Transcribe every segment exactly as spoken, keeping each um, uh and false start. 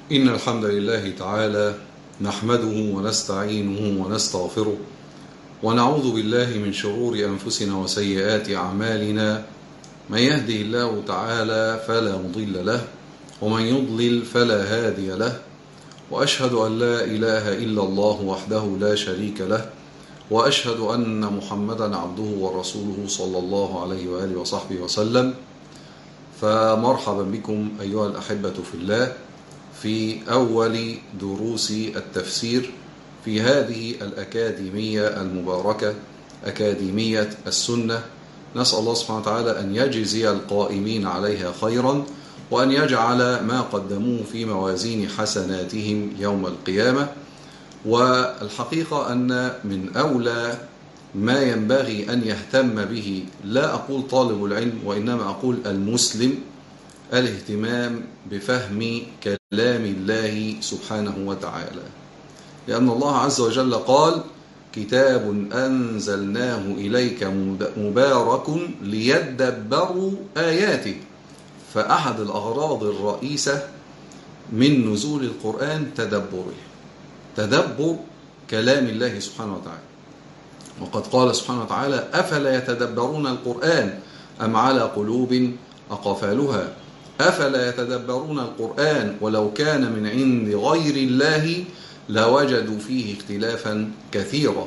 إن الحمد لله تعالى نحمده ونستعينه ونستغفره ونعوذ بالله من شرور أنفسنا وسيئات أعمالنا. من يهده الله تعالى فلا مضل له ومن يضلل فلا هادي له، وأشهد أن لا إله إلا الله وحده لا شريك له، وأشهد أن محمدا عبده ورسوله صلى الله عليه وآله وصحبه وسلم. فمرحبا بكم أيها الأحبة في الله في أول دروس التفسير في هذه الأكاديمية المباركة، أكاديمية السنة. نسأل الله سبحانه وتعالى أن يجزي القائمين عليها خيرا، وأن يجعل ما قدموه في موازين حسناتهم يوم القيامة. والحقيقة أن من أولى ما ينبغي أن يهتم به، لا أقول طالب العلم وإنما أقول المسلم، الاهتمام بفهم كلام الله سبحانه وتعالى، لأن الله عز وجل قال: كتاب أنزلناه إليك مبارك ليدبروا آياته. فأحد الأغراض الرئيسة من نزول القرآن تدبره، تدبر كلام الله سبحانه وتعالى. وقد قال سبحانه وتعالى: أفلا يتدبرون القرآن أم على قلوب أقفالها. أفلا يتدبرون القرآن ولو كان من عند غير الله لوجدوا فيه اختلافا كثيرا.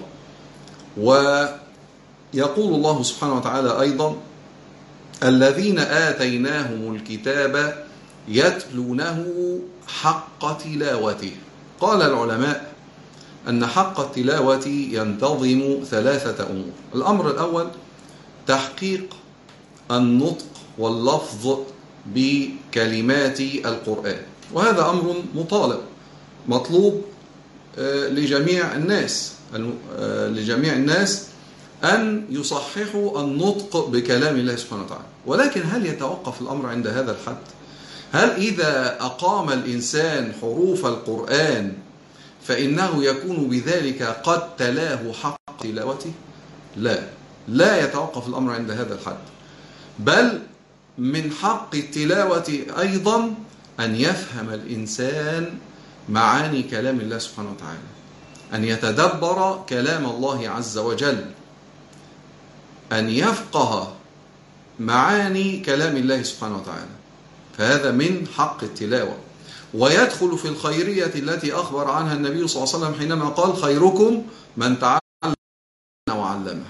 ويقول الله سبحانه وتعالى أيضا: الذين آتيناهم الكتاب يتلونه حق تلاوته. قال العلماء أن حق التلاوة ينتظم ثلاثة أمور. الأمر الأول تحقيق النطق واللفظ بكلمات القرآن، وهذا أمر مطالب مطلوب لجميع الناس لجميع الناس أن يصححوا النطق بكلام الله سبحانه وتعالى. ولكن هل يتوقف الأمر عند هذا الحد؟ هل إذا أقام الإنسان حروف القرآن فإنه يكون بذلك قد تلاه حق تلاوته؟ لا، لا يتوقف الأمر عند هذا الحد، بل من حق التلاوة أيضا أن يفهم الإنسان معاني كلام الله سبحانه وتعالى، أن يتدبر كلام الله عز وجل، أن يفقه معاني كلام الله سبحانه وتعالى. فهذا من حق التلاوة، ويدخل في الخيرية التي أخبر عنها النبي صلى الله عليه وسلم حينما قال: خيركم من تعلم وعلمه.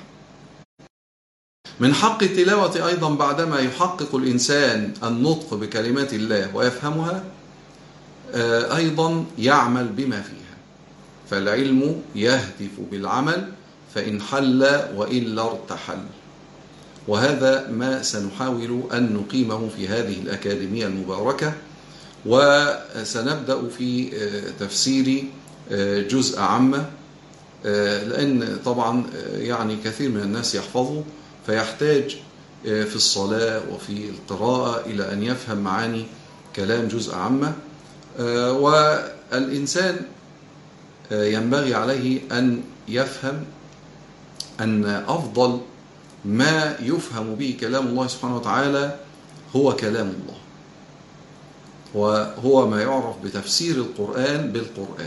من حق التلاوة أيضا بعدما يحقق الإنسان النطق بكلمات الله ويفهمها، أيضا يعمل بما فيها. فالعلم يهتف بالعمل، فإن حل وإلا ارتحل. وهذا ما سنحاول أن نقيمه في هذه الأكاديمية المباركة. وسنبدأ في تفسير جزء عامة، لأن طبعا يعني كثير من الناس يحفظه، فيحتاج في الصلاة وفي القراءة إلى أن يفهم معاني كلام جزء عامة. والإنسان ينبغي عليه أن يفهم أن أفضل ما يفهم به كلام الله سبحانه وتعالى هو كلام الله، وهو ما يعرف بتفسير القرآن بالقرآن،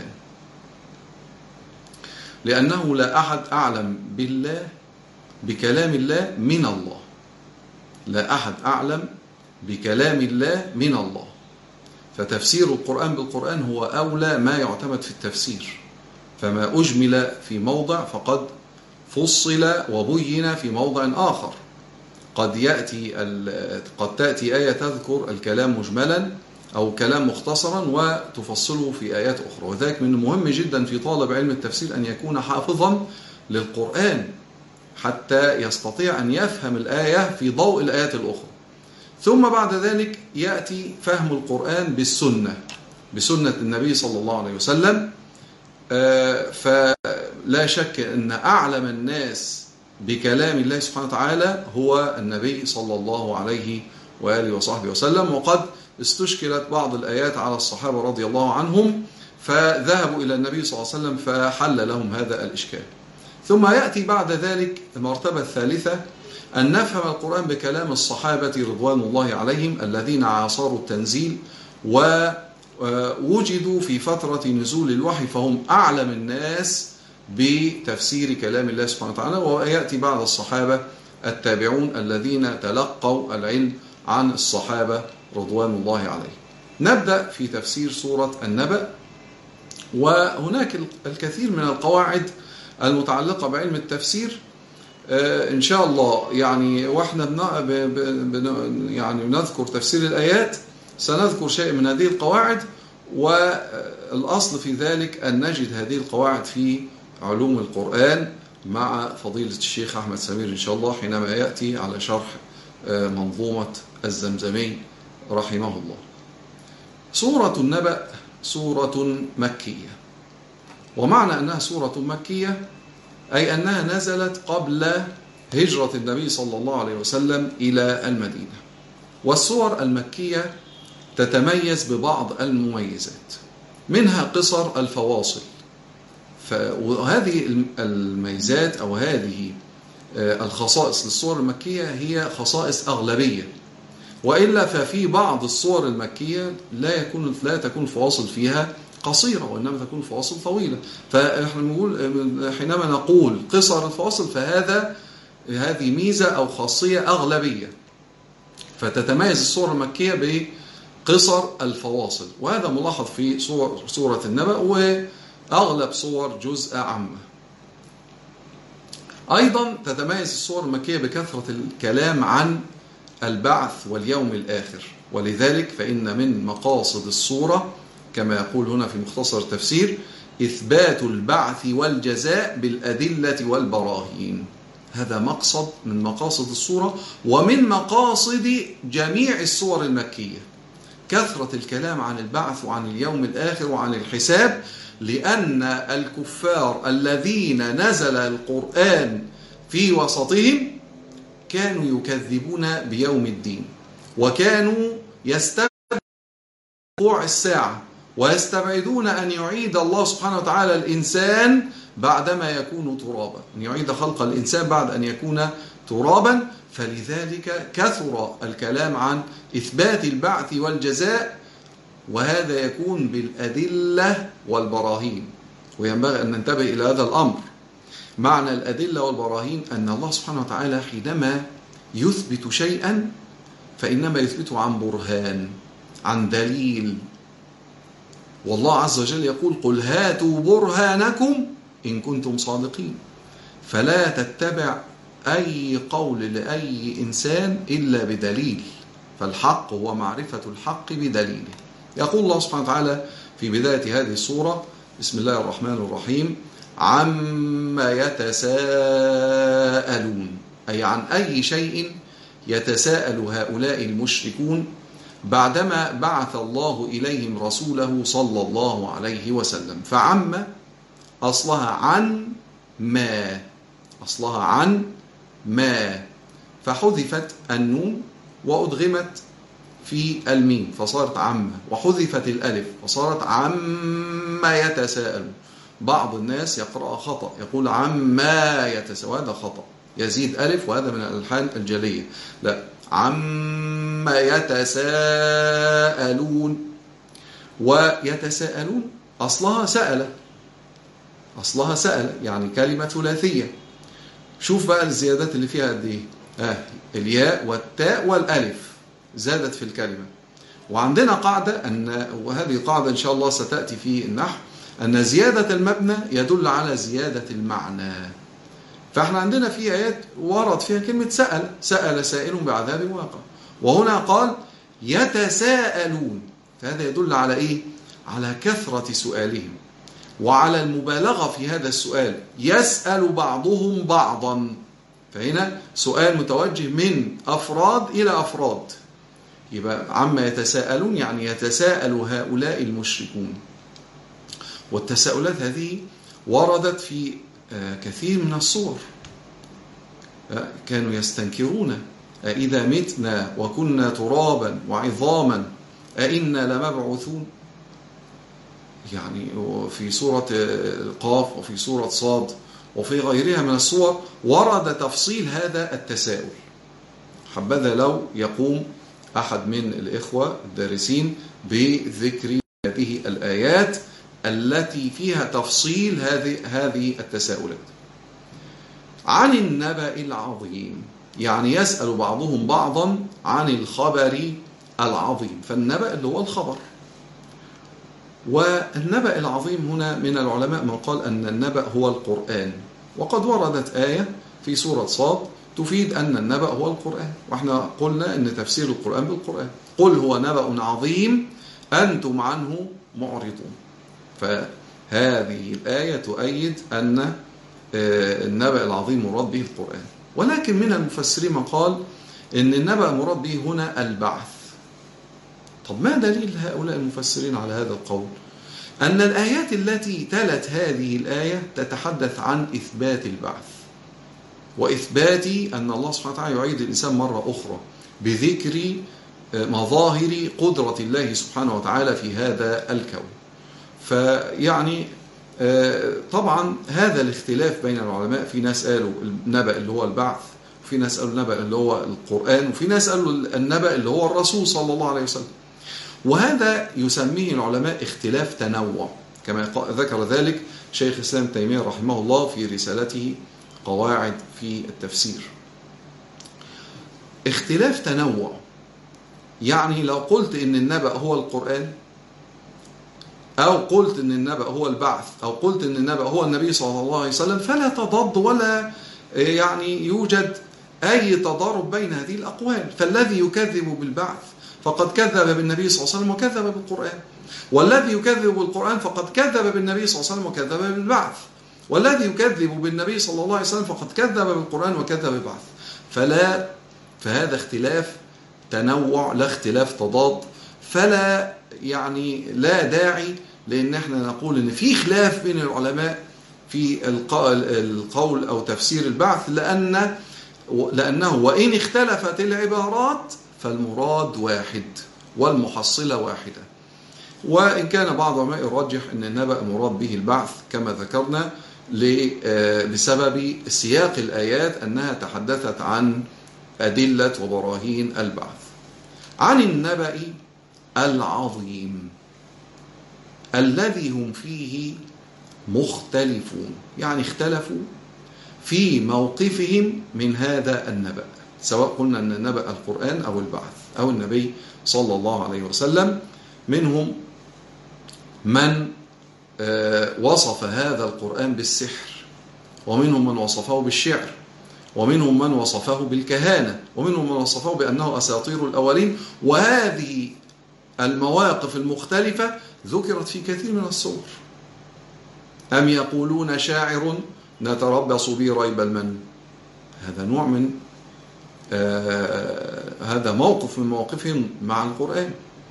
لأنه لا أحد أعلم بالله بكلام الله من الله. لا أحد أعلم بكلام الله من الله. فتفسير القرآن بالقرآن هو أولى ما يعتمد في التفسير. فما أجمل في موضع فقد فصل وبين في موضع آخر. قد يأتي قد تأتي آية تذكر الكلام مجملا أو كلام مختصرا وتفصله في آيات أخرى. وذلك من المهم جدا في طالب علم التفسير أن يكون حافظا للقرآن حتى يستطيع أن يفهم الآية في ضوء الآيات الأخرى. ثم بعد ذلك يأتي فهم القرآن بالسنة، بسنة النبي صلى الله عليه وسلم. فلا شك أن أعلم الناس بكلام الله سبحانه وتعالى هو النبي صلى الله عليه وآله وصحبه وسلم. وقد استشكلت بعض الآيات على الصحابة رضي الله عنهم، فذهبوا إلى النبي صلى الله عليه وسلم فحل لهم هذا الإشكال. ثم يأتي بعد ذلك المرتبة الثالثة أن نفهم القرآن بكلام الصحابة رضوان الله عليهم الذين عاصروا التنزيل و وجدوا في فترة نزول الوحي، فهم أعلم الناس بتفسير كلام الله سبحانه وتعالى. ويأتي بعد الصحابة التابعون الذين تلقوا العلم عن الصحابة رضوان الله عليهم. نبدأ في تفسير سورة النبأ. وهناك الكثير من القواعد المتعلقة بعلم التفسير إن شاء الله، يعني وإحنا بن يعني نذكر تفسير الآيات سنذكر شيء من هذه القواعد، والأصل في ذلك أن نجد هذه القواعد في علوم القرآن مع فضيلة الشيخ أحمد سمير إن شاء الله حينما يأتي على شرح منظومة الزمزمي رحمه الله. سورة النبأ سورة مكية، ومعنى أنها سورة مكية أي أنها نزلت قبل هجرة النبي صلى الله عليه وسلم إلى المدينة. والسور المكية تتميز ببعض المميزات، منها قصر الفواصل. وهذه الميزات أو هذه الخصائص للسور المكية هي خصائص أغلبية، وإلا ففي بعض السور المكية لا يكون لا تكون الفواصل فيها قصيرة، وإنما تكون الفواصل طويلة. فإحنا نقول حينما نقول قصر الفواصل فهذا هذه ميزة أو خاصية أغلبية، فتتميز السور المكية بقصر الفواصل، وهذا ملاحظ في سورة النبأ وأغلب صور جزء عامة. أيضا تتميز السور المكية بكثرة الكلام عن البعث واليوم الآخر، ولذلك فإن من مقاصد السورة كما يقول هنا في مختصر التفسير إثبات البعث والجزاء بالأدلة والبراهين. هذا مقصد من مقاصد السورة ومن مقاصد جميع السور المكية، كثرة الكلام عن البعث وعن اليوم الآخر وعن الحساب، لأن الكفار الذين نزل القرآن في وسطهم كانوا يكذبون بيوم الدين، وكانوا يستبعدون وقوع الساعة، ويستبعدون أن يعيد الله سبحانه وتعالى الإنسان بعدما يكون ترابا، أن يعيد خلق الإنسان بعد أن يكون ترابا. فلذلك كثر الكلام عن إثبات البعث والجزاء، وهذا يكون بالأدلة والبراهين، وينبغي أن ننتبه إلى هذا الأمر. معنى الأدلة والبراهين أن الله سبحانه وتعالى حينما يثبت شيئا فإنما يثبته عن برهان، عن دليل. والله عز وجل يقول قل هاتوا برهانكم إن كنتم صادقين. فلا تتبع أي قول لأي إنسان إلا بدليل، فالحق هو معرفة الحق بدليله. يقول الله سبحانه وتعالى في بداية هذه السورة بسم الله الرحمن الرحيم عما يتساءلون، أي عن أي شيء يتساءل هؤلاء المشركون بعدما بعث الله إليهم رسوله صلى الله عليه وسلم. فعم أصلها عن ما، أصلها عن ما، فحذفت النون وأدغمت في الميم فصارت عم، وحذفت الألف فصارت عما يتساءلون. بعض الناس يقرأ خطأ يقول عما يتساءل، وهذا خطأ، يزيد ألف وهذا من الألحان الجلية. لا، عما يتساءلون. ويتساءلون أصلها سأل، أصلها سأل يعني كلمة ثلاثية. شوف بقى الزيادات اللي فيها قد ايه. آه الياء والتاء والألف زادت في الكلمة. وعندنا قاعدة أن، وهذه قاعدة إن شاء الله ستأتي في النحو، أن زيادة المبنى يدل على زيادة المعنى. فإحنا عندنا في آيات ورد فيها كلمة سأل، سأل سائل بعذاب واقع، وهنا قال يتساءلون، فهذا يدل على إيه؟ على كثرة سؤالهم وعلى المبالغة في هذا السؤال، يسأل بعضهم بعضا. فهنا سؤال متوجه من أفراد إلى أفراد. يبقى عما يتساءلون يعني يتساءل هؤلاء المشركون. والتساؤلات هذه وردت في كثير من الصور. كانوا يستنكرون أإذا متنا وكنا ترابا وعظاما أإنا لمبعوثون. يعني في سورة قاف وفي سورة صاد وفي غيرها من الصور ورد تفصيل هذا التساؤل. حبذا لو يقوم أحد من الإخوة الدارسين بذكر هذه الآيات التي فيها تفصيل هذه هذه التساؤلات. عن النبأ العظيم، يعني يسأل بعضهم بعضا عن الخبر العظيم، فالنبأ اللي هو الخبر. والنبأ العظيم هنا من العلماء من قال أن النبأ هو القرآن، وقد وردت آية في سورة صاد تفيد أن النبأ هو القرآن، وإحنا قلنا أن تفسير القرآن بالقرآن. قل هو نبأ عظيم أنتم عنه معرضون. فهذه الآية تؤيد أن النبأ العظيم مراد به القرآن. ولكن من المفسرين من قال أن النبأ مراد به هنا البعث. طب ما دليل هؤلاء المفسرين على هذا القول؟ أن الآيات التي تلت هذه الآية تتحدث عن إثبات البعث، وإثبات أن الله سبحانه وتعالى يعيد الإنسان مرة أخرى بذكر مظاهر قدرة الله سبحانه وتعالى في هذا الكون. فيعني طبعا هذا الاختلاف بين العلماء، في ناس قالوا النبأ اللي هو البعث، وفي ناس قالوا النبأ اللي هو القرآن، وفي ناس قالوا النبأ اللي هو الرسول صلى الله عليه وسلم. وهذا يسميه العلماء اختلاف تنوع، كما ذكر ذلك شيخ الإسلام ابن تيمية رحمه الله في رسالته قواعد في التفسير. اختلاف تنوع، يعني لو قلت إن النبأ هو القرآن، أو قلت إن النبأ هو البعث، أو قلت إن النبأ هو النبي صلى الله عليه وسلم، فلا تضاد ولا يعني يوجد أي تضارب بين هذه الأقوال. فالذي يكذب بالبعث فقد كذب بالنبي صلى الله عليه وسلم وكذب بالقرآن، والذي يكذب بالقرآن فقد كذب بالنبي صلى الله عليه وسلم وكذب بالبعث، والذي يكذب بالنبي صلى الله عليه وسلم فقد كذب بالقرآن وكذب بالبعث. فلا فهذا اختلاف تنوع لا اختلاف تضاد، فلا يعني لا داعي لأن احنا نقول ان في خلاف بين العلماء في القول أو تفسير البعث، لأن لأنه وإن اختلفت العبارات فالمراد واحد والمحصلة واحدة. وإن كان بعض العلماء يرجح أن النبأ مراد به البعث كما ذكرنا بسبب سياق الآيات أنها تحدثت عن أدلة وبراهين البعث. عن النبأ العظيم الذي هم فيه مختلفون، يعني اختلفوا في موقفهم من هذا النبأ، سواء قلنا أن النبأ القرآن أو البعث أو النبي صلى الله عليه وسلم. منهم من وصف هذا القرآن بالسحر، ومنهم من وصفه بالشعر، ومنهم من وصفه بالكهانة، ومنهم من وصفه بأنه أساطير الأولين. وهذه المواقف المختلفة ذكرت في كثير من السور. أم يقولون شاعر نتربص به ريب المن، هذا نوع من آه هذا موقف من مواقفهم مع القرآن.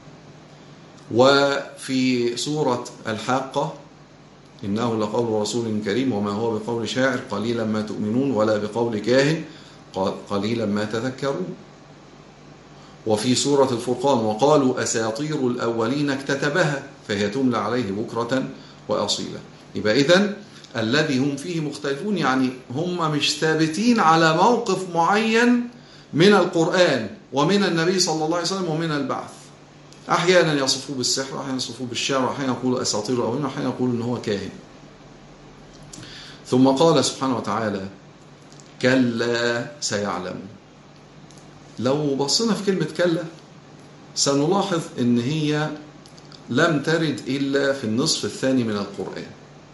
وفي سورة الحاقة إنه لقول رسول كريم وما هو بقول شاعر قليلا ما تؤمنون ولا بقول كاهن قليلا ما تذكرون. وفي سورة الفرقان وقالوا أساطير الأولين اكتتبها فهي تملى عليه بكرة وأصيلا. يبقى إذن الذي هم فيه مختلفون، يعني هم مش ثابتين على موقف معين من القرآن ومن النبي صلى الله عليه وسلم ومن البعث. أحيانا يصفوه بالسحر، أحيانا يصفوه بالشعر، أحيانا يقولوا أساطير الأولين، أحيانا يقولوا إن هو كاهن. ثم قال سبحانه وتعالى كلا سيعلم. لو بصينا في كلمة كلا سنلاحظ إن هي لم ترد إلا في النصف الثاني من القرآن.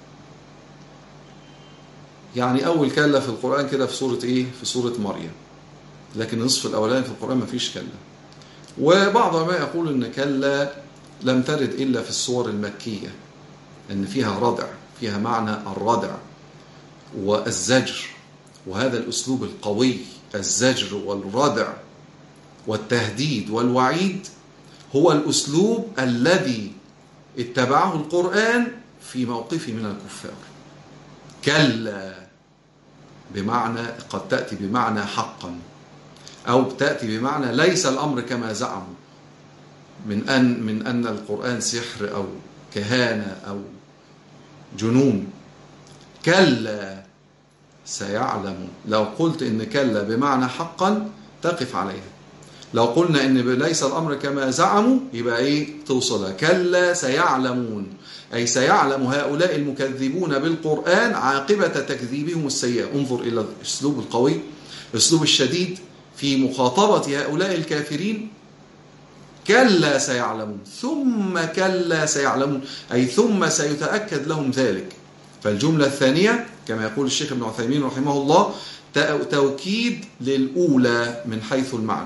يعني أول كلا في القرآن كده في سورة إيه؟ في سورة مريم، لكن النصف الأولاني في القرآن ما فيش كلا. وبعض ما يقول إن كلا لم ترد إلا في السور المكية، إن فيها ردع، فيها معنى الردع والزجر، وهذا الأسلوب القوي، الزجر والردع والتهديد والوعيد، هو الأسلوب الذي اتبعه القرآن في موقفه من الكفار. كلا بمعنى قد تأتي بمعنى حقا، أو تأتي بمعنى ليس الأمر كما زعموا من أن من أن القرآن سحر أو كهانة أو جنون. كلا سيعلم، لو قلت إن كلا بمعنى حقا تقف عليها. لو قلنا إن ليس الأمر كما زعموا يبقى إيه توصلها. كلا سيعلمون، أي سيعلم هؤلاء المكذبون بالقرآن عاقبة تكذيبهم السيئة. انظر إلى الأسلوب القوي، الأسلوب الشديد في مخاطبة هؤلاء الكافرين. كلا سيعلمون، ثم كلا سيعلمون، أي ثم سيتأكد لهم ذلك. فالجملة الثانية كما يقول الشيخ ابن عثيمين رحمه الله توكيد للأولى من حيث المعنى،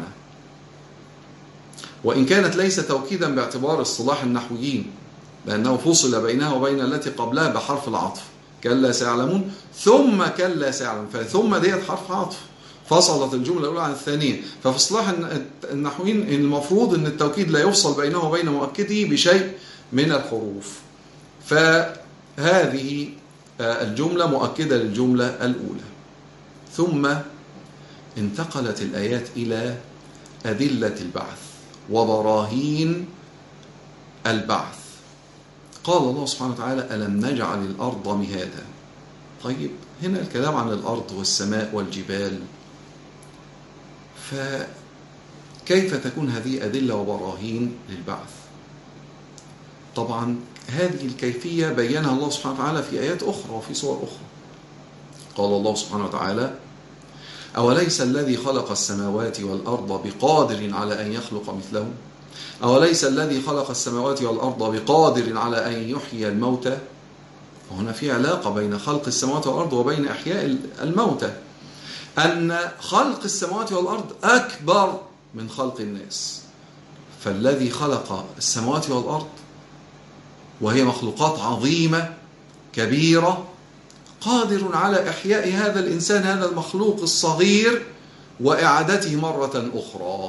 وإن كانت ليس توكيدا باعتبار اصطلاح النحويين، لأنه فصل بينها وبين التي قبلها بحرف العطف. كلا سيعلمون ثم كلا سيعلمون، فثم ديت حرف عطف فصلت الجملة الأولى عن الثانية. ففي اصطلاح النحويين المفروض أن التوكيد لا يفصل بينه وبين مؤكده بشيء من الحروف. فهذه الجملة مؤكدة للجملة الأولى. ثم انتقلت الآيات إلى أدلة البعث وبراهين البعث. قال الله سبحانه وتعالى ألم نجعل الأرض مهادا. طيب هنا الكلام عن الأرض والسماء والجبال، فكيف تكون هذه أدلة وبراهين للبعث؟ طبعا هذه الكيفية بيّنها الله سبحانه وتعالى في آيات أخرى وفي سور أخرى. قال الله سبحانه وتعالى أوليس الذي خلق السماوات والأرض بقادر على أن يخلق مثلهم أوليس الذي خلق السماوات والأرض بقادر على أن يحيي الموتى. وهنا في علاقة بين خلق السماوات والأرض وبين إحياء الموتى، أن خلق السماوات والأرض أكبر من خلق الناس. فالذي خلق السماوات والأرض وهي مخلوقات عظيمة كبيرة قادر على إحياء هذا الإنسان، هذا المخلوق الصغير، وإعادته مرة أخرى.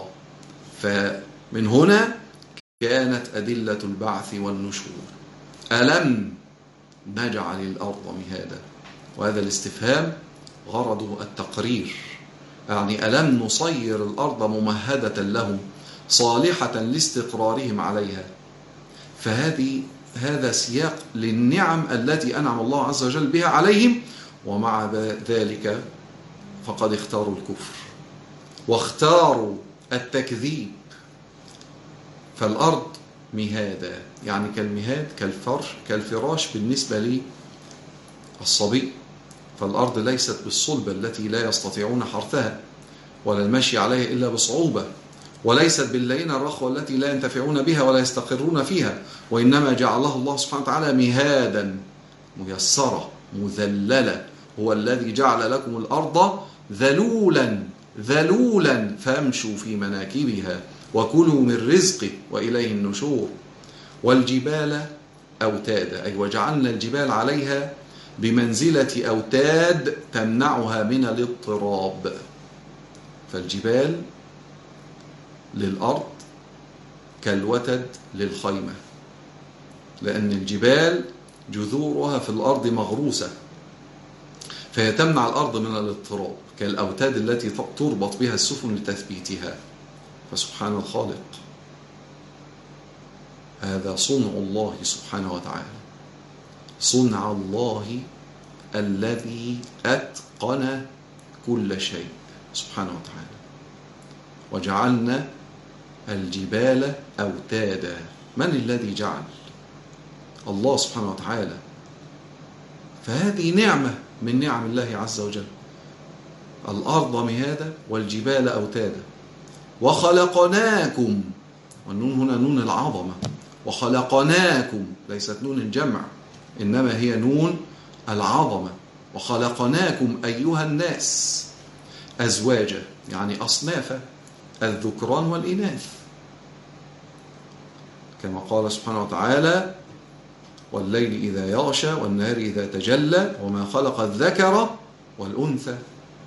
فمن هنا كانت أدلة البعث والنشور. ألم نجعل الأرض مهادا، وهذا الاستفهام غرضه التقرير، يعني ألم نصير الأرض ممهدة لهم صالحة لاستقرارهم عليها. فهذه هذا سياق للنعم التي أنعم الله عز وجل بها عليهم، ومع ذلك فقد اختاروا الكفر واختاروا التكذيب. فالأرض مهادا يعني كالمهاد، كالفرش، كالفراش بالنسبة للصبي. فالأرض ليست بالصلبة التي لا يستطيعون حرثها ولا المشي عليها إلا بصعوبة، وليست باللينة الرخوة التي لا ينتفعون بها ولا يستقرون فيها، وإنما جعلها الله سبحانه وتعالى مهادا، ميسرة مذللة. هو الذي جعل لكم الأرض ذلولا ذلولا فامشوا في مناكبها وكلوا من رزقه وإليه النشور. والجبال أوتادا، أي وجعلنا الجبال عليها بمنزلة أوتاد تمنعها من الاضطراب. فالجبال للأرض كالوتد للخيمة، لأن الجبال جذورها في الأرض مغروسة، فهي تمنع الأرض من الاضطراب، كالأوتاد التي تربط بها السفن لتثبيتها. فسبحان الخالق، هذا صنع الله سبحانه وتعالى، صنع الله الذي أتقن كل شيء سبحانه وتعالى. وجعلنا الجبال أوتادا. من الذي جعل؟ الله سبحانه وتعالى. فهذه نعمة من نعم الله عز وجل. الأرض مهادا والجبال أوتادا. وخلقناكم، والنون هنا نون العظمة، وخلقناكم ليست نون الجمع إنما هي نون العظمة. وخلقناكم أيها الناس أزواجا، يعني أصنافا، الذكران والإناث، كما قال سبحانه وتعالى والليل إذا يغشى والنهار إذا تجلى وما خلق الذكر والأنثى.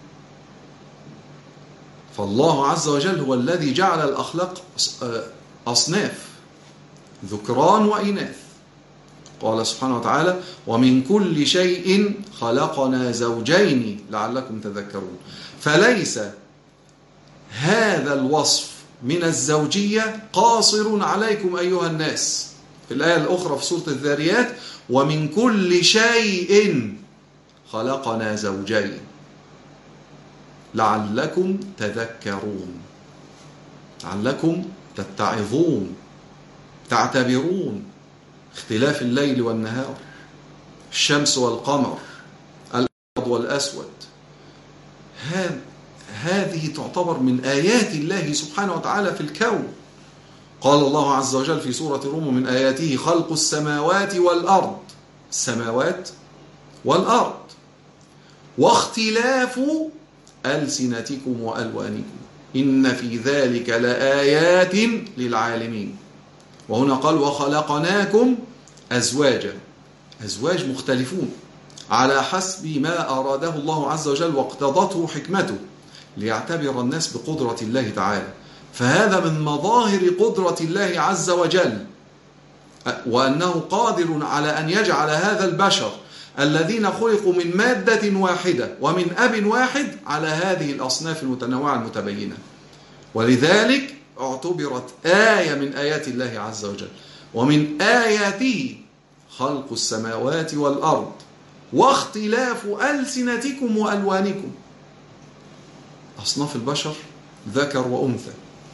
فالله عز وجل هو الذي جعل الأخلاق أصناف، ذكران وإناث. قال سبحانه وتعالى ومن كل شيء خلقنا زوجين لعلكم تذكرون. فليس هذا الوصف من الزوجية قاصر عليكم أيها الناس. في الآية الأخرى في سورة الذاريات ومن كل شيء خلقنا زوجين لعلكم تذكرون. لعلكم تتعظون تعتبرون اختلاف الليل والنهار، الشمس والقمر، الأبيض والأسود. هذه تعتبر من آيات الله سبحانه وتعالى في الكون. قال الله عز وجل في سورة الروم: من آياته خلق السماوات والأرض، السماوات والأرض، واختلاف ألسنتكم وألوانكم إن في ذلك لآيات للعالمين. وهنا قال: وخلقناكم أزواجا، أزواج مختلفون على حسب ما أراده الله عز وجل واقتضته حكمته، ليعتبر الناس بقدرة الله تعالى. فهذا من مظاهر قدرة الله عز وجل، وأنه قادر على أن يجعل هذا البشر الذين خلقوا من مادة واحدة ومن أب واحد على هذه الأصناف المتنوعة المتبينة. ولذلك اعتبرت آية من آيات الله عز وجل. ومن آياته خلق السماوات والأرض واختلاف ألسنتكم وألوانكم. أصناف البشر ذكر وأنثى،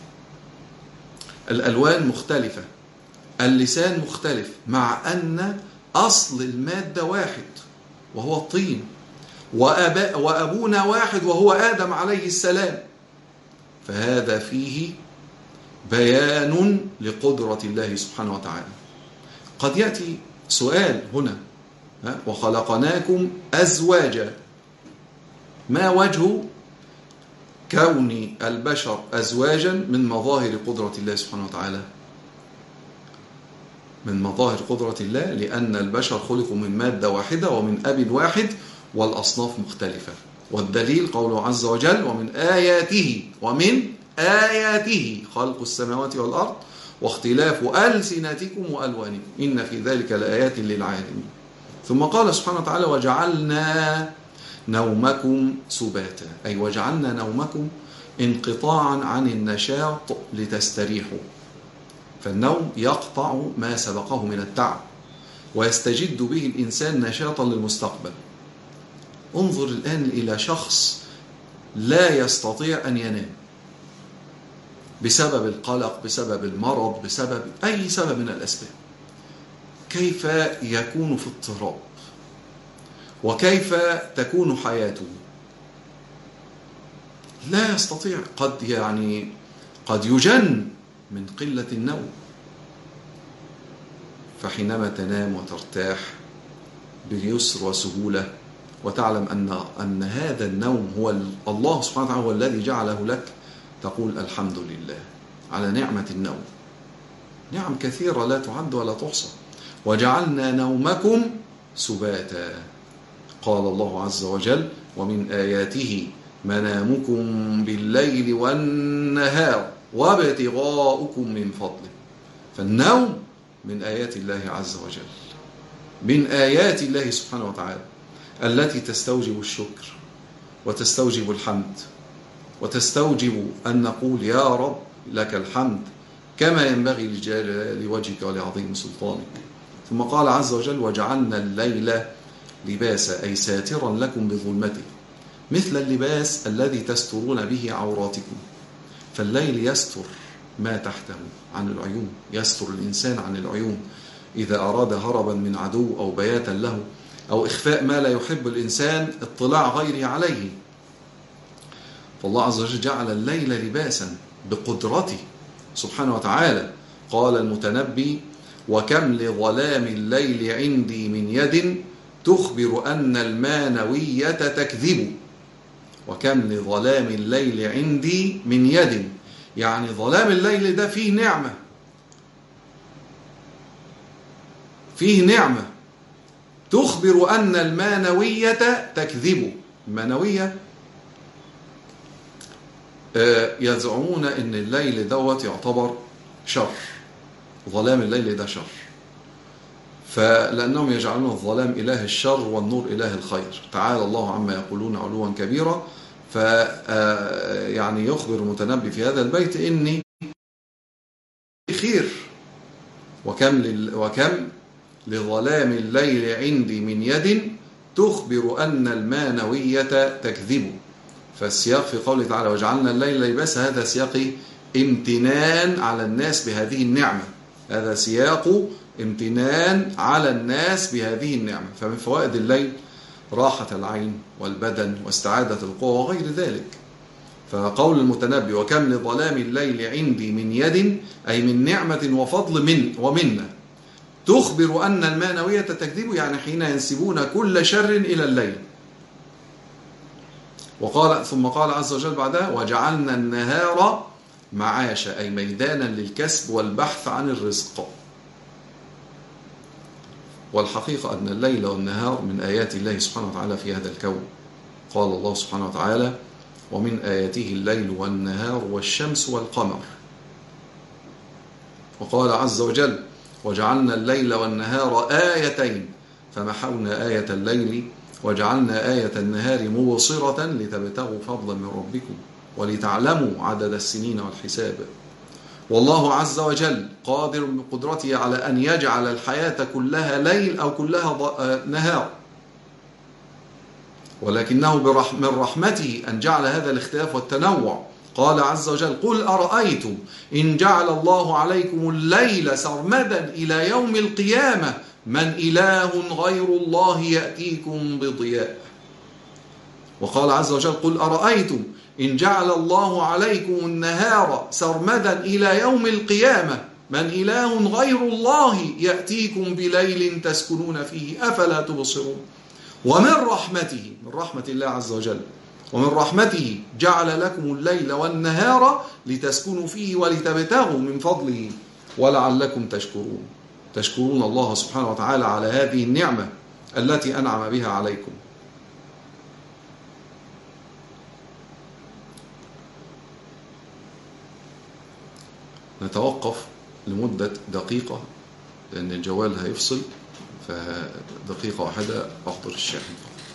الألوان مختلفة، اللسان مختلف، مع أن أصل المادة واحد وهو الطين، وأب... وأبونا واحد وهو آدم عليه السلام. فهذا فيه بيان لقدرة الله سبحانه وتعالى. قد يأتي سؤال هنا: وخلقناكم أزواجا، ما وجه كون البشر أزواجا؟ من مظاهر قدرة الله سبحانه وتعالى، من مظاهر قدرة الله، لأن البشر خلقوا من مادة واحدة ومن أب واحد والأصناف مختلفة. والدليل قوله عز وجل: ومن آياته ومن آياته خلق السماوات والأرض واختلاف ألسنتكم وألوانكم إن في ذلك لآيات للعالمين. ثم قال سبحانه وتعالى: وجعلنا نومكم سباتا، أي وجعلنا نومكم انقطاعا عن النشاط لتستريحوا. فالنوم يقطع ما سبقه من التعب ويستجد به الإنسان نشاطا للمستقبل. انظر الآن إلى شخص لا يستطيع أن ينام بسبب القلق، بسبب المرض، بسبب أي سبب من الأسباب. كيف يكون في اضطراب؟ وكيف تكون حياته؟ لا يستطيع، قد يعني قد يجن من قلة النوم. فحينما تنام وترتاح بيسر وسهولة وتعلم أن أن هذا النوم هو الله سبحانه وتعالى هو الذي جعله لك، تقول الحمد لله على نعمة النوم. نعم كثيرة لا تعد ولا تحصى. وجعلنا نومكم سباتا، قال الله عز وجل: ومن آياته منامكم بالليل والنهار وابتغاؤكم من فضله. فالنوم من آيات الله عز وجل، من آيات الله سبحانه وتعالى التي تستوجب الشكر وتستوجب الحمد وتستوجب أن نقول: يا رب لك الحمد كما ينبغي لجلال وجهك ولعظيم سلطانك. ثم قال عز وجل: وجعلنا الليل لباسا، أي ساترا لكم بظلمته، مثل اللباس الذي تسترون به عوراتكم. فالليل يستر ما تحته عن العيون، يستر الإنسان عن العيون إذا أراد هربا من عدو أو بياتا له أو إخفاء ما لا يحب الإنسان اطلاع غيره عليه. فالله عز وجل جعل الليل لباسا بقدرته سبحانه وتعالى. قال المتنبي: وكم لظلام الليل عندي من يد تخبر أن المانوية تكذب. وكم لظلام الليل عندي من يد، يعني ظلام الليل ده فيه نعمة، فيه نعمة تخبر أن المانوية تكذب. المانوية يزعمون أن الليل دوت يعتبر شر، ظلام الليل ده شر، فلأنهم يجعلون الظلام إله الشر والنور إله الخير. تعالى الله عما يقولون علوا كبيرا. ف يعني يخبر المتنبي في هذا البيت إني خير. وكم لل... وكم لظلام الليل عندي من يد تخبر أن المانوية تكذب. فالسياق في قوله تعالى: وجعلنا الليل لباسا، هذا سياق امتنان على الناس بهذه النعمة، هذا سياق امتنان على الناس بهذه النعمة. فمن فوائد الليل راحة العين والبدن واستعادة القوة وغير ذلك. فقول المتنبي وكم لظلام الليل عندي من يد، أي من نعمة وفضل من ومنة تخبر أن المانوية تكذب، يعني حين ينسبون كل شر إلى الليل. وقال ثم قال عز وجل بعدها وجعلنا النهار معاشا، أي ميدانا للكسب والبحث عن الرزق. والحقيقة أن الليل والنهار من آيات الله سبحانه وتعالى في هذا الكون. قال الله سبحانه وتعالى ومن آياته الليل والنهار والشمس والقمر. وقال عز وجل وجعلنا الليل والنهار آيتين فمحونا آية الليل وجعلنا آية النهار مبصرة لتبتغوا فضلا من ربكم ولتعلموا عدد السنين والحساب. والله عز وجل قادر بقدرته على أن يجعل الحياة كلها ليل أو كلها نهار، ولكنه من رحمته أن جعل هذا الاختلاف والتنوع. قال عز وجل قل أرأيتم إن جعل الله عليكم الليل سرمدا إلى يوم القيامة من إله غير الله يأتيكم بضياء. وقال عز وجل قل أرأيتم إن جعل الله عليكم النهار سرمدا إلى يوم القيامة من إله غير الله يأتيكم بليل تسكنون فيه أفلا تبصرون. ومن رحمته، من رحمة الله عز وجل، ومن رحمته جعل لكم الليل والنهار لتسكنوا فيه ولتبتغوا من فضله ولعلكم تشكرون. تشكرون الله سبحانه وتعالى على هذه النعمة التي أنعم بها عليكم. نتوقف لمدة دقيقة لأن الجوال هيفصل، فدقيقة واحدة أحضر الشاحن.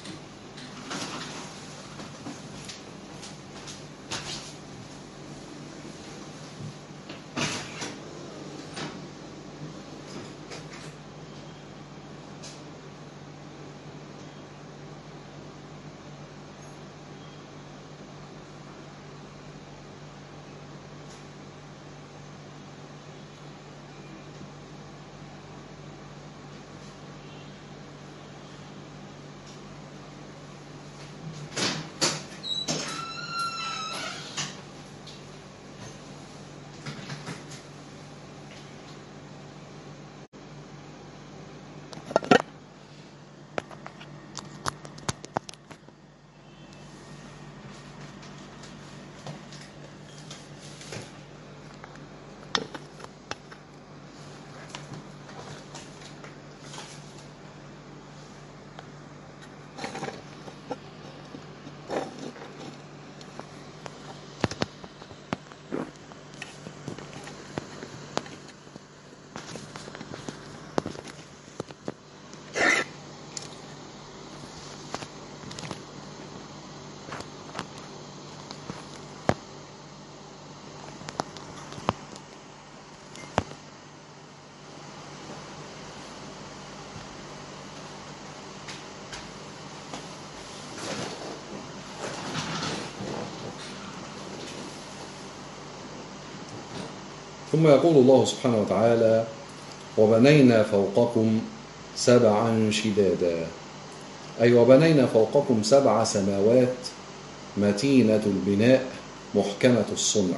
ثم يقول الله سبحانه وتعالى وبنينا فوقكم سبعا شدادا، أي وبنينا فوقكم سبع سماوات متينة البناء محكمة الصنع.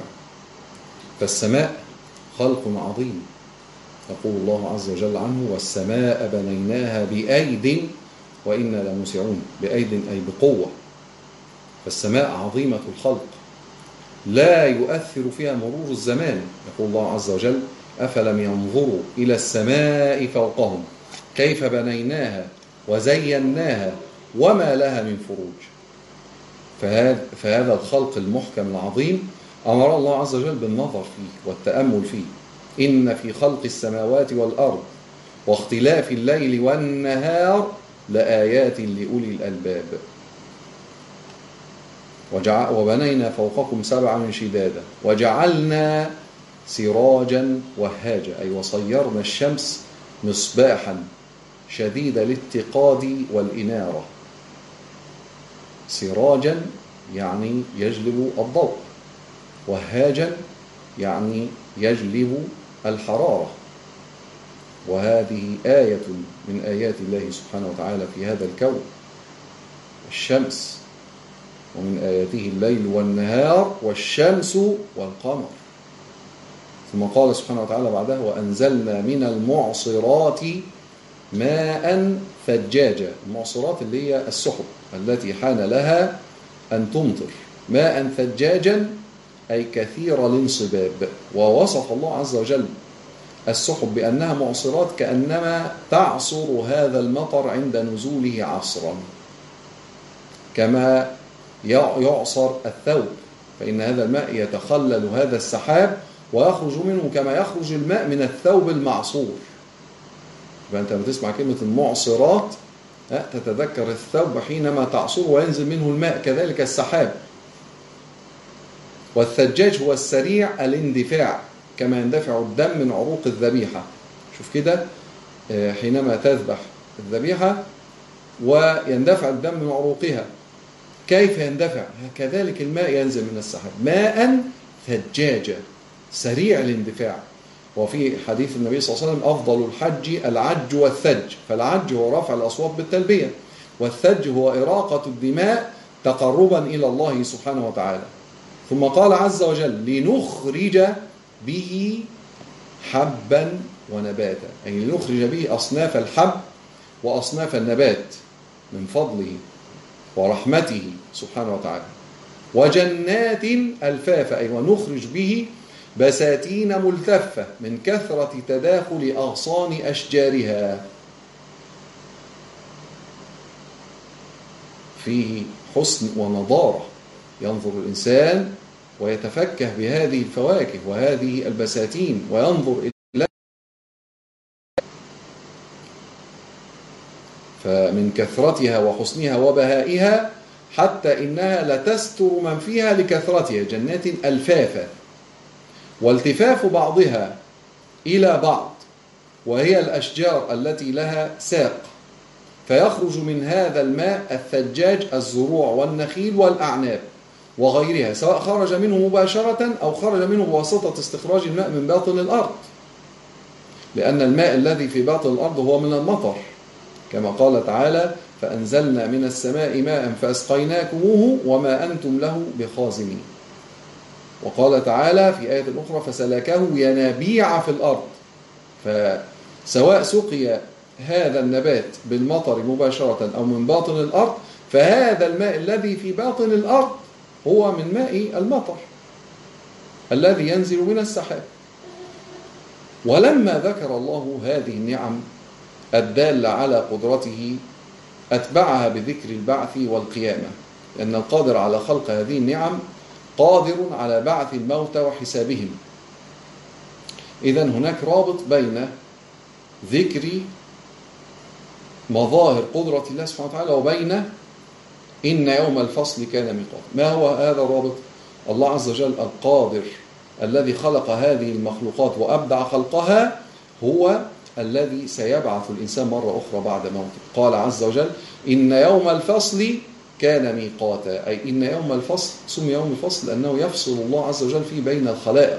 فالسماء خلق عظيم، يقول الله عز وجل عنه والسماء بنيناها بأيد وإنا لموسعون. بأيد أي بقوة. فالسماء عظيمة الخلق لا يؤثر فيها مرور الزمان. يقول الله عز وجل أفلم ينظروا إلى السماء فوقهم كيف بنيناها وزيناها وما لها من فروج. فهذا الخلق المحكم العظيم أمر الله عز وجل بالنظر فيه والتأمل فيه. إن في خلق السماوات والأرض واختلاف الليل والنهار لآيات لأولي الألباب. وبنينا فوقكم سبعا شدادا وجعلنا سراجا وهاجا، أي وصيرنا الشمس مصباحا شديد الاتقاد والإنارة. سراجا يعني يجلب الضوء، وهاجا يعني يجلب الحرارة، وهذه آية من آيات الله سبحانه وتعالى في هذا الكون. الشمس، ومن آياته الليل والنهار والشمس والقمر. ثم قال سبحانه وتعالى بعدها: وأنزلنا من المعصرات ماء ثجاجا. المعصرات اللي هي السحب التي حان لها أن تمطر. ماء ثجاجا أي كثير الانصباب. ووصف الله عز وجل السحب بأنها معصرات كأنما تعصر هذا المطر عند نزوله عصرا، كما يعصر الثوب، فإن هذا الماء يتخلل هذا السحاب ويخرج منه كما يخرج الماء من الثوب المعصور. فأنت لما تسمع كلمة المعصرات تتذكر الثوب حينما تعصر وينزل منه الماء، كذلك السحاب. والثجاج هو السريع الاندفاع، كما يندفع الدم من عروق الذبيحة. شوف كده، حينما تذبح الذبيحة ويندفع الدم من عروقها، كيف يندفع؟ كذلك الماء ينزل من السحاب ماء ثجاجا سريع الاندفاع. وفي حديث النبي صلى الله عليه وسلم: أفضل الحج العج والثج. فالعج هو رفع الأصوات بالتلبية، والثج هو إراقة الدماء تقربا إلى الله سبحانه وتعالى. ثم قال عز وجل: لنخرج به حبا ونباتا، أي يعني لنخرج به أصناف الحب وأصناف النبات من فضله ورحمته سبحانه وتعالى. وجنات ألفافا، أي ونخرج به بساتين ملتفة من كثرة تداخل أغصان أشجارها. فيه حسن ونضارة، ينظر الإنسان ويتفكه بهذه الفواكه وهذه البساتين وينظر إلى، فمن كثرتها وحسنها وبهائها حتى إنها لتستر من فيها لكثرتها. جنات ألفافا، والتفاف بعضها إلى بعض، وهي الأشجار التي لها ساق، فيخرج من هذا الماء الثجاج الزروع والنخيل والأعناب وغيرها، سواء خرج منه مباشرة أو خرج منه بواسطة استخراج الماء من باطن الأرض، لأن الماء الذي في باطن الأرض هو من المطر، كما قال تعالى: فأنزلنا من السماء ماء فأسقيناكموه وما أنتم له بخازنين. وقال تعالى في آية أخرى: فسلكه ينابيع في الأرض. فسواء سقي هذا النبات بالمطر مباشرة أو من باطن الأرض، فهذا الماء الذي في باطن الأرض هو من ماء المطر الذي ينزل من السحاب. ولما ذكر الله هذه النعم الدالة على قدرته أتبعها بذكر البعث والقيامة، لأن القادر على خلق هذه النعم قادر على بعث الموتى وحسابهم. إذن هناك رابط بين ذكر مظاهر قدرة الله سبحانه وتعالى وبين إن يوم الفصل كان ميقاتا. ما هو هذا الرابط؟ الله عز وجل القادر الذي خلق هذه المخلوقات وأبدع خلقها هو الذي سيبعث الإنسان مرة أخرى بعد موته. قال عز وجل: إن يوم الفصل كان ميقاتا، أي إن يوم الفصل سمي يوم الفصل لأنه يفصل الله عز وجل فيه بين الخلائق.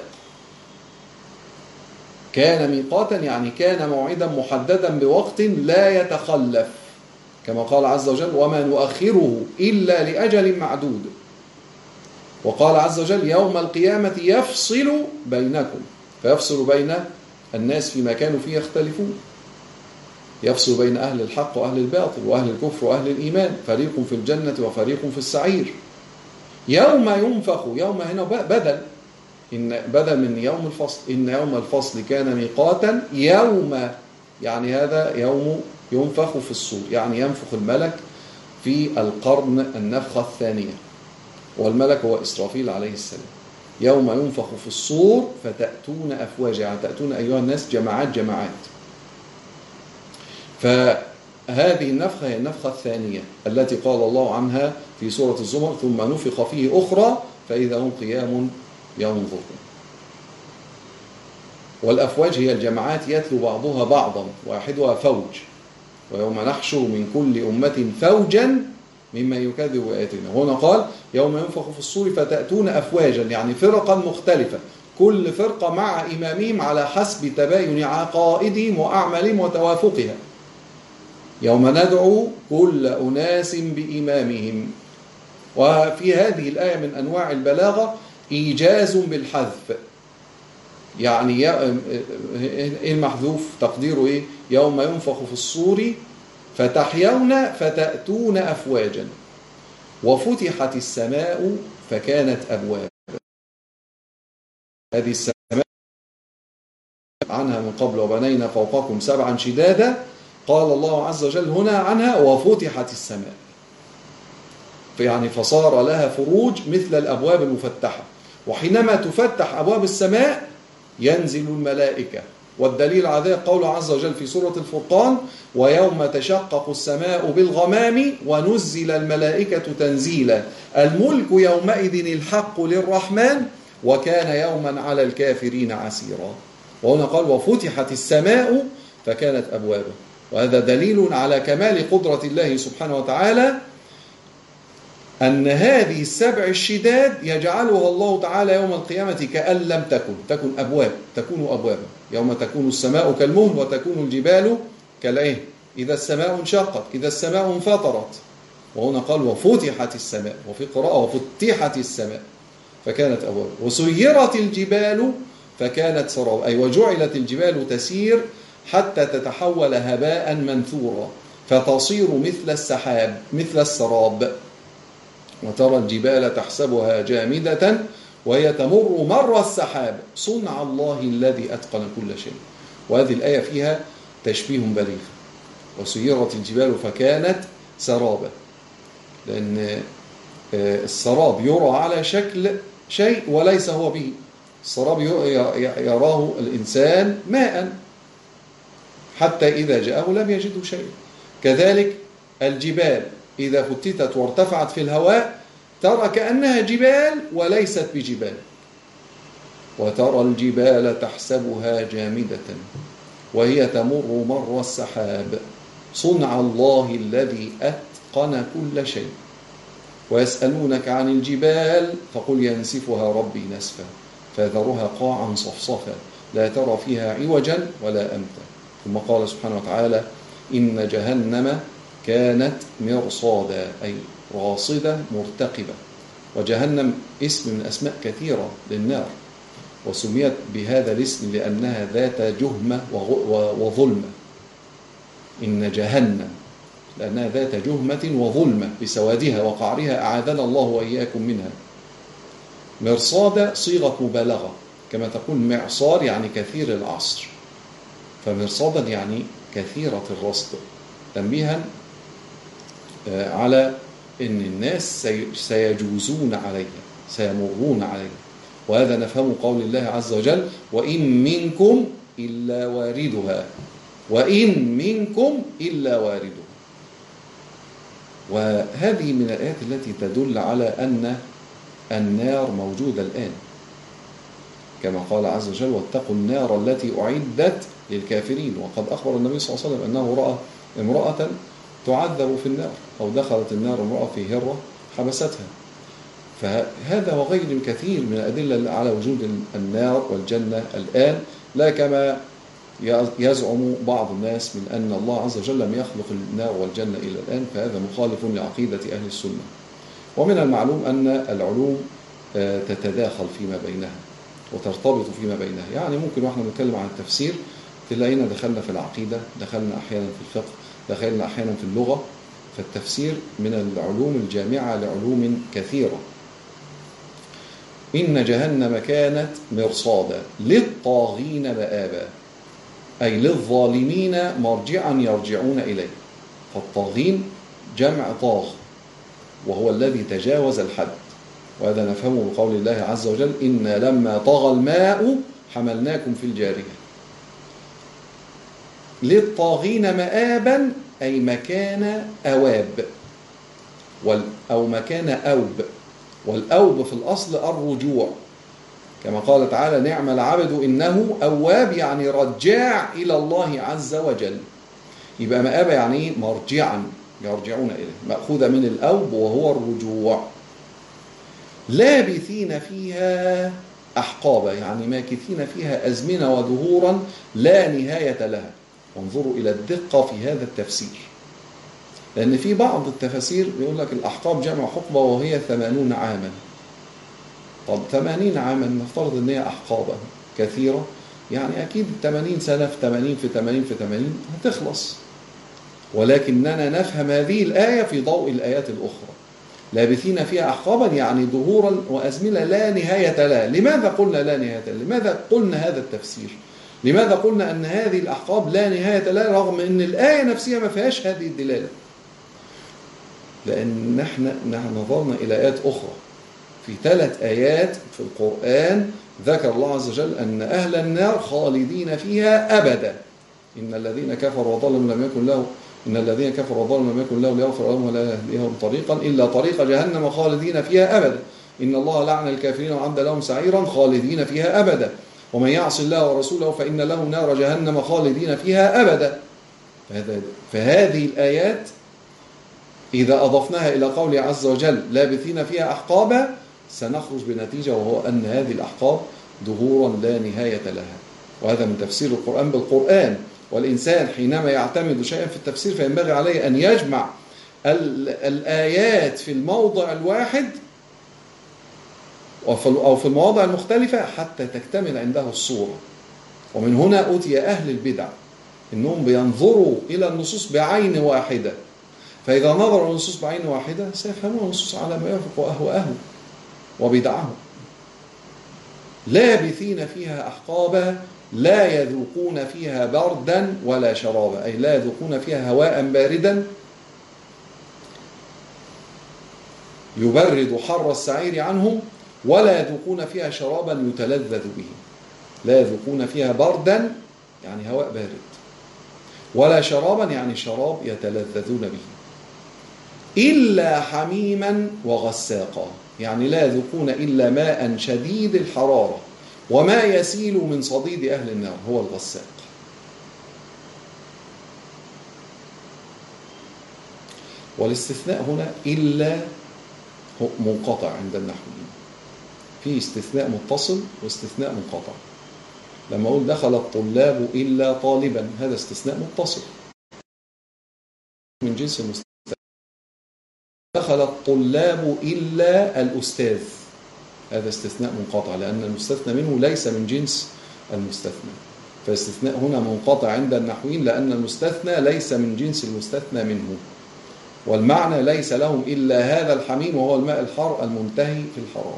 كان ميقاتا يعني كان موعدا محددا بوقت لا يتخلف، كما قال عز وجل: وما نؤخره إلا لأجل معدود. وقال عز وجل: يوم القيامة يفصل بينكم، فيفصل بين الناس فيما كانوا فيه يختلفون، يفصل بين أهل الحق وأهل الباطل وأهل الكفر وأهل الإيمان، فريق في الجنة وفريق في السعير. يوم ينفخ، يوم هنا بدل، إن بدل من يوم الفصل، إن يوم الفصل كان ميقاتا. يوم يعني هذا يوم ينفخ في الصور، يعني ينفخ الملك في القرن النفخة الثانية، والملك هو إسرافيل عليه السلام. يوم ينفخ في الصور فتأتون أفواجا، يعني تأتون أيها الناس جماعات جماعات. فهذه النفخة هي النفخة الثانية التي قال الله عنها في سورة الزمر: ثم نفخ فيه أخرى فإذا هم قيام ينظرون. والأفواج هي الجماعات يتلو بعضها بعضا، واحدها فوج. ويوم نحشر من كل أمة فوجا مما يكذب بآياتنا. هنا قال: يوم ينفخ في الصور فتأتون أفواجا، يعني فرقا مختلفة، كل فرقة مع إمامهم على حسب تباين عقائدهم وأعمالهم وتوافقها. يوم ندعو كل أناس بإمامهم. وفي هذه الآية من أنواع البلاغة إيجاز بالحذف، يعني إيه المحذوف تقديره إيه؟ يوم ينفخ في الصور فتحيون فتأتون أفواجا وفتحت السماء فكانت أبوابا. هذه السماء عنها من قبل وبنينا فوقكم سبعا شدادا، قال الله عز وجل هنا عنها وفتحت السماء، يعني فصار لها فروج مثل الأبواب المفتحة. وحينما تفتح أبواب السماء ينزل الملائكة، والدليل على ذلك قوله عز وجل في سورة الفرقان ويوم تشقق السماء بالغمام ونزل الملائكة تنزيلا الملك يومئذ الحق للرحمن وكان يوما على الكافرين عسيرا. وهنا قال وفتحت السماء فكانت أبوابا، وهذا دليل على كمال قدرة الله سبحانه وتعالى، أن هذه السبع الشداد يجعلها الله تعالى يوم القيامة كأن لم تكن تكن أبواب تكون أبوابا. يوم تكون السماء كالمهل وتكون الجبال كالعهن إذا السماء انشقت إذا السماء انفطرت. وهنا قال وفتحت السماء، وفي قراءة وفتحت السماء فكانت أبواب. وسيرت الجبال فكانت سراب، أي وجعلت الجبال تسير حتى تتحول هباء منثورا فتصير مثل السحاب مثل السراب. وترى الجبال تحسبها جامدة وهي تمر مر السحاب صنع الله الذي أتقن كل شيء. وهذه الآية فيها تشبيه بليغ. وسيرت الجبال فكانت سرابا، لأن السراب يرى على شكل شيء وليس هو به. السراب يراه الإنسان ماء حتى إذا جاءه لم يجده شيء. كذلك الجبال إذا فتتت وارتفعت في الهواء ترى كأنها جبال وليست بجبال. وترى الجبال تحسبها جامدة وهي تمر مر السحاب صنع الله الذي أتقن كل شيء. ويسألونك عن الجبال فقل ينسفها ربي نسفا فيذرها قاعا صفصفا لا ترى فيها عوجا ولا أمتا. ثم قال سبحانه وتعالى إن جهنم كانت مرصادا، أي راصدة مرتقبة. وجهنم اسم من أسماء كثيرة للنار، وسميت بهذا الاسم لأنها ذات جهمة وظلمة. إن جهنم لأنها ذات جهمة وظلمة بسوادها وقعرها أعاذنا الله وإياكم منها. مرصادة صيغة مبالغة، كما تقول معصار يعني كثير العصر، فمرصادا يعني كثيرة الرصد، تنبيها على أن الناس سيجوزون عليها سيمرون عليها. وهذا نفهم قول الله عز وجل وإن منكم إلا واردها وإن منكم إلا واردها. وهذه من الآيات التي تدل على أن النار موجودة الآن، كما قال عز وجل واتقوا النار التي أعدت للكافرين. وقد أخبر النبي صلى الله عليه وسلم أنه رأى امرأة تعذب في النار، أو دخلت النار امرأة في هرة حبستها. فهذا وغير كثير من الأدلة على وجود النار والجنة الآن، لا كما يزعم بعض الناس من أن الله عز وجل لم يخلق النار والجنة إلى الآن، فهذا مخالف لعقيدة أهل السنة. ومن المعلوم أن العلوم تتداخل فيما بينها وترتبط فيما بينها. يعني ممكن واحنا نتكلم عن التفسير تلاقينا دخلنا في العقيدة، دخلنا أحيانا في الفقه، دخلنا أحيانا في اللغة. فالتفسير من العلوم الجامعة لعلوم كثيرة. إن جهنم كانت مرصادا للطاغين مآبا، أي للظالمين مرجعا يرجعون إليه. فالطاغين جمع طاغ وهو الذي تجاوز الحد، وهذا نفهمه بقول الله عز وجل إنا لما طغى الماء حملناكم في الجارية. للطاغين مآبا أي مكان أواب أو مكان أوب. والأوب في الأصل الرجوع، كما قال تعالى نعم العبد إنه أواب، يعني رجاع إلى الله عز وجل. يبقى مآب يعني مرجعا يرجعون إليه، مأخوذة من الأوب وهو الرجوع. لابثين فيها أحقابا، يعني ماكثين فيها أزمنة ودهورا لا نهاية لها. وانظروا إلى الدقة في هذا التفسير، لأن في بعض التفاسير يقول لك الأحقاب جمع حقبة وهي ثمانون عاما. طب ثمانين عاما نفترض أن هي أحقابة كثيرة، يعني أكيد ثمانين سنة في ثمانين في ثمانين في ثمانين هتخلص. ولكننا نفهم هذه الآية في ضوء الآيات الأخرى. لابثين فيها أحقابا يعني ظهورا وأزمنة لا نهاية لها. لماذا قلنا لا نهاية لها؟ لماذا قلنا هذا التفسير؟ لماذا قلنا أن هذه الأحقاب لا نهاية لها رغم أن الآية نفسها ما فيهاش هذه الدلالة؟ لأن نحن نظرنا إلى آيات أخرى. في ثلاث آيات في القرآن ذكر الله عز وجل أن أهل النار خالدين فيها أبدا. إن الذين كفروا وظلموا لم يكن له إن الذين كفروا وظلموا لم يكن له ليغفر لهم ولا يهديهم طريقا إلا طريق جهنم خالدين فيها أبدا. إن الله لعن الكافرين وأعد لهم سعيرا خالدين فيها أبدا. ومن يعص الله ورسوله فإن له نار جهنم خالدين فيها أبدا. فهذه الآيات إذا أضفناها إلى قوله عز وجل لابثين فيها أحقابا سنخرج بنتيجة، وهو أن هذه الأحقاب ظهورا لا نهاية لها. وهذا من تفسير القرآن بالقرآن. والإنسان حينما يعتمد شيئا في التفسير فينبغي عليه أن يجمع الآيات في الموضع الواحد أو في المواضع المختلفة حتى تكتمل عنده الصورة. ومن هنا أتي أهل البدع إنهم بينظروا إلى النصوص بعين واحدة، فإذا نظروا النصوص بعين واحدة سيفهمون النصوص على ما يوافق أهواءهم وبدعهم. لابثين فيها أحقابا لا يذوقون فيها بردا ولا شرابا، أي لا يذوقون فيها هواء باردا يبرد حر السعير عنهم، ولا يذوقون فيها شرابا يتلذذ به. لا يذوقون فيها بردا يعني هواء بارد، ولا شرابا يعني شراب يتلذذون به، إلا حميما وغساقا، يعني لا يذوقون إلا ماء شديد الحرارة وما يسيل من صديد أهل النار هو الغساق. والاستثناء هنا إلا منقطع عند النحويين. في استثناء متصل واستثناء منقطع. لما أقول دخل الطلاب إلا طالبا هذا استثناء متصل من جنس المستثنى. دخل الطلاب إلا الأستاذ هذا استثناء منقطع، لأن المستثنى منه ليس من جنس المستثنى. فالاستثناء هنا منقطع عند النحويين لأن المستثنى ليس من جنس المستثنى منه، والمعنى ليس لهم إلا هذا الحميم وهو الماء الحار المنتهي في الحرارة.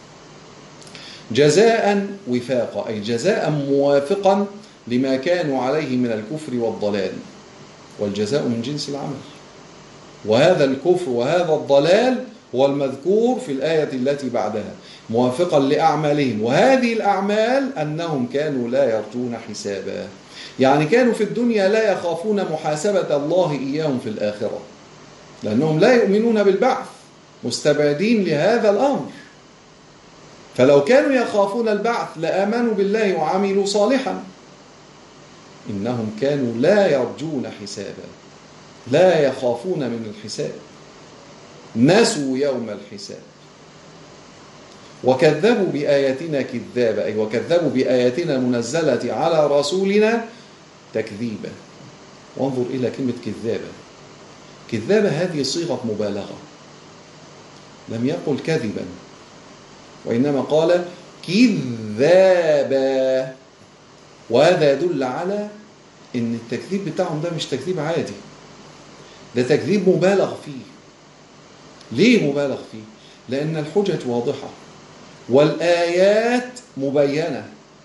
جزاء وفاقا أي جزاء موافقا لما كانوا عليه من الكفر والضلال، والجزاء من جنس العمل. وهذا الكفر وهذا الضلال هو المذكور في الآية التي بعدها موافقا لأعمالهم. وهذه الأعمال أنهم كانوا لا يرجون حسابا، يعني كانوا في الدنيا لا يخافون محاسبة الله إياهم في الآخرة، لأنهم لا يؤمنون بالبعث، مستبعدين لهذا الأمر. فلو كانوا يخافون البعث لآمنوا بالله وعملوا صالحا. إنهم كانوا لا يرجون حسابا، لا يخافون من الحساب، نسوا يوم الحساب وكذبوا بآياتنا كذابا، أي وكذبوا بآياتنا المنزلة على رسولنا تكذيبا. وانظر إلى كلمة كذابا. كذابا هذه صيغة مبالغة، لم يقل كذبا وإنما قال كذابا، وهذا يدل على إن التكذيب بتاعهم ده مش تكذيب عادي، ده تكذيب مبالغ فيه. ليه مبالغ فيه؟ لأن الحجج واضحة والآيات مبينة.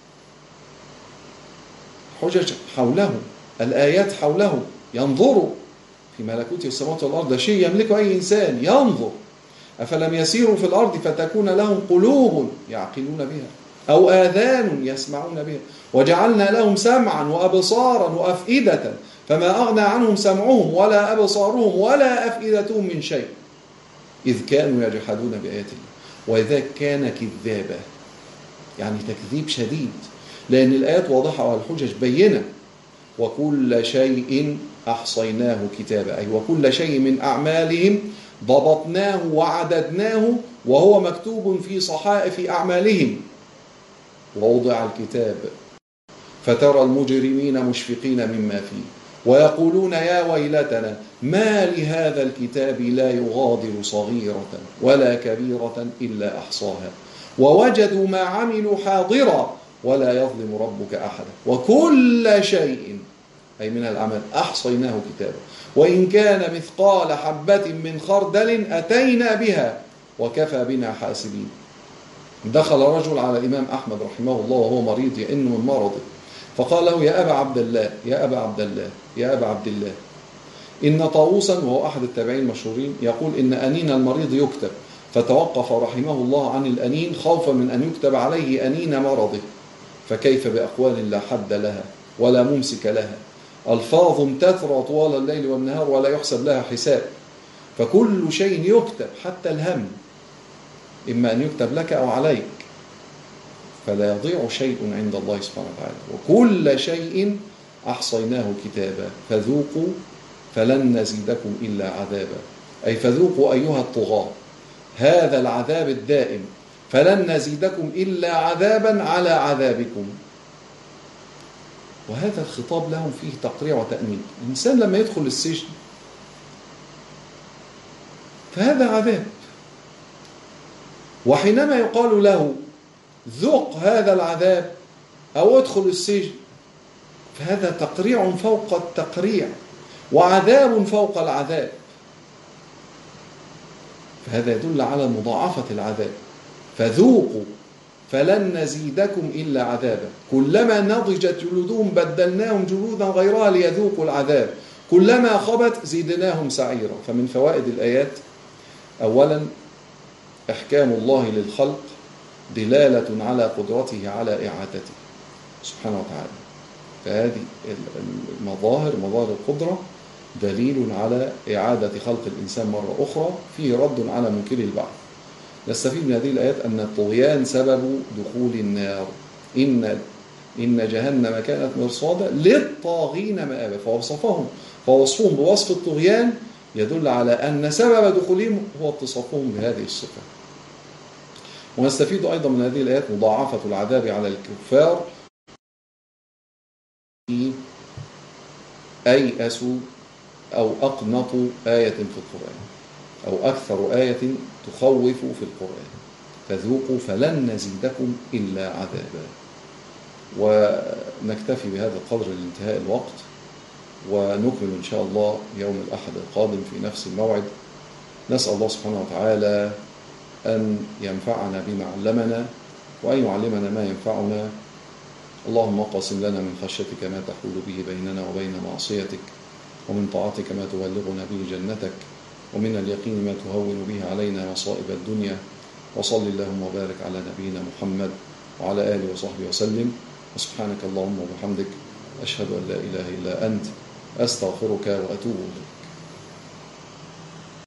حجج حوله، الآيات حوله، ينظروا في ملكوت السماوات والأرض، ده شيء يملكه أي إنسان ينظر. أفلم يسيروا في الأرض فتكون لهم قلوب يعقلون بها أو آذان يسمعون بها وجعلنا لهم سمعا وأبصارا وأفئدة فما أغنى عنهم سمعهم ولا أبصارهم ولا أفئدتهم من شيء إذ كانوا يجحدون بآيات الله. وإذا كان كذابا يعني تكذيب شديد، لأن الآيات واضحة والحجج بينة. وكل شيء أحصيناه كتابا، أي وكل شيء من أعمالهم ضبطناه وعددناه وهو مكتوب في صحائف أعمالهم. ووضع الكتاب فترى المجرمين مشفقين مما فيه ويقولون يا ويلتنا ما لهذا الكتاب لا يغادر صغيرة ولا كبيرة إلا أحصاها ووجدوا ما عملوا حاضرا ولا يظلم ربك أحدا وكل شيء أي من العمل أحصيناه كتابا وإن كان مثقال حبة من خردل أتينا بها وكفى بنا حاسبين. دخل رجل على الإمام أحمد رحمه الله وهو مريض يئن من مرضه فقال له يا أبا عبد الله يا أبا عبد الله يا أبا عبد الله إن طاووسا وهو أحد التابعين المشهورين يقول إن أنين المريض يكتب فتوقف رحمه الله عن الأنين خوفا من أن يكتب عليه أنين مرضه فكيف بأقوال لا حد لها ولا ممسك لها ألفاظ تثرى طوال الليل والنهار ولا يحسب لها حساب فكل شيء يكتب حتى الهم إما أن يكتب لك أو عليك فلا يضيع شيء عند الله سبحانه وتعالى وكل شيء أحصيناه كتابا فذوقوا فلن نزيدكم إلا عذابا أي فذوقوا أيها الطغاة هذا العذاب الدائم فلن نزيدكم إلا عذابا على عذابكم. وهذا الخطاب لهم فيه تقريع وتأنيب. الإنسان لما يدخل السجن فهذا عذاب وحينما يقال له ذق هذا العذاب أو ادخل السجن فهذا تقريع فوق التقريع وعذاب فوق العذاب فهذا يدل على مضاعفة العذاب فذوقوا فلن نزيدكم إلا عذابا كلما نضجت جلودهم بدلناهم جلودا غيرها ليذوقوا العذاب كلما خبت زيدناهم سعيرا. فمن فوائد الآيات أولا إحكام الله للخلق دلالة على قدرته على إعادته سبحانه وتعالى فهذه المظاهر مظاهر القدرة دليل على إعادة خلق الإنسان مرة أخرى فيه رد على منكر البعث. نستفيد من هذه الآيات أن الطغيان سبب دخول النار إن إن جهنم كانت مرصادا للطاغين مآبا فوصفهم فوصفهم بوصف الطغيان يدل على أن سبب دخولهم هو اتصافهم بهذه الصفة. ونستفيد أيضا من هذه الآيات مضاعفة العذاب على الكفار أيأسوا أو أقنطوا آية في القرآن أو أكثر آية تخوف في القرآن فذوقوا فلن نزيدكم إلا عذابا. ونكتفي بهذا القدر لانتهاء الوقت ونكمل إن شاء الله يوم الأحد القادم في نفس الموعد. نسأل الله سبحانه وتعالى أن ينفعنا بما علمنا وأن يعلمنا ما ينفعنا. اللهم اقسم لنا من خشيتك ما تحول به بيننا وبين معصيتك ومن طاعتك ما تبلغنا به جنتك ومن اليقين ما تهون به علينا مصائب الدنيا وصل اللهم وبارك على نبينا محمد وعلى آله وصحبه وسلم. وسبحانك اللهم وبحمدك أشهد أن لا إله إلا أنت أستغفرك وأتوب إليك.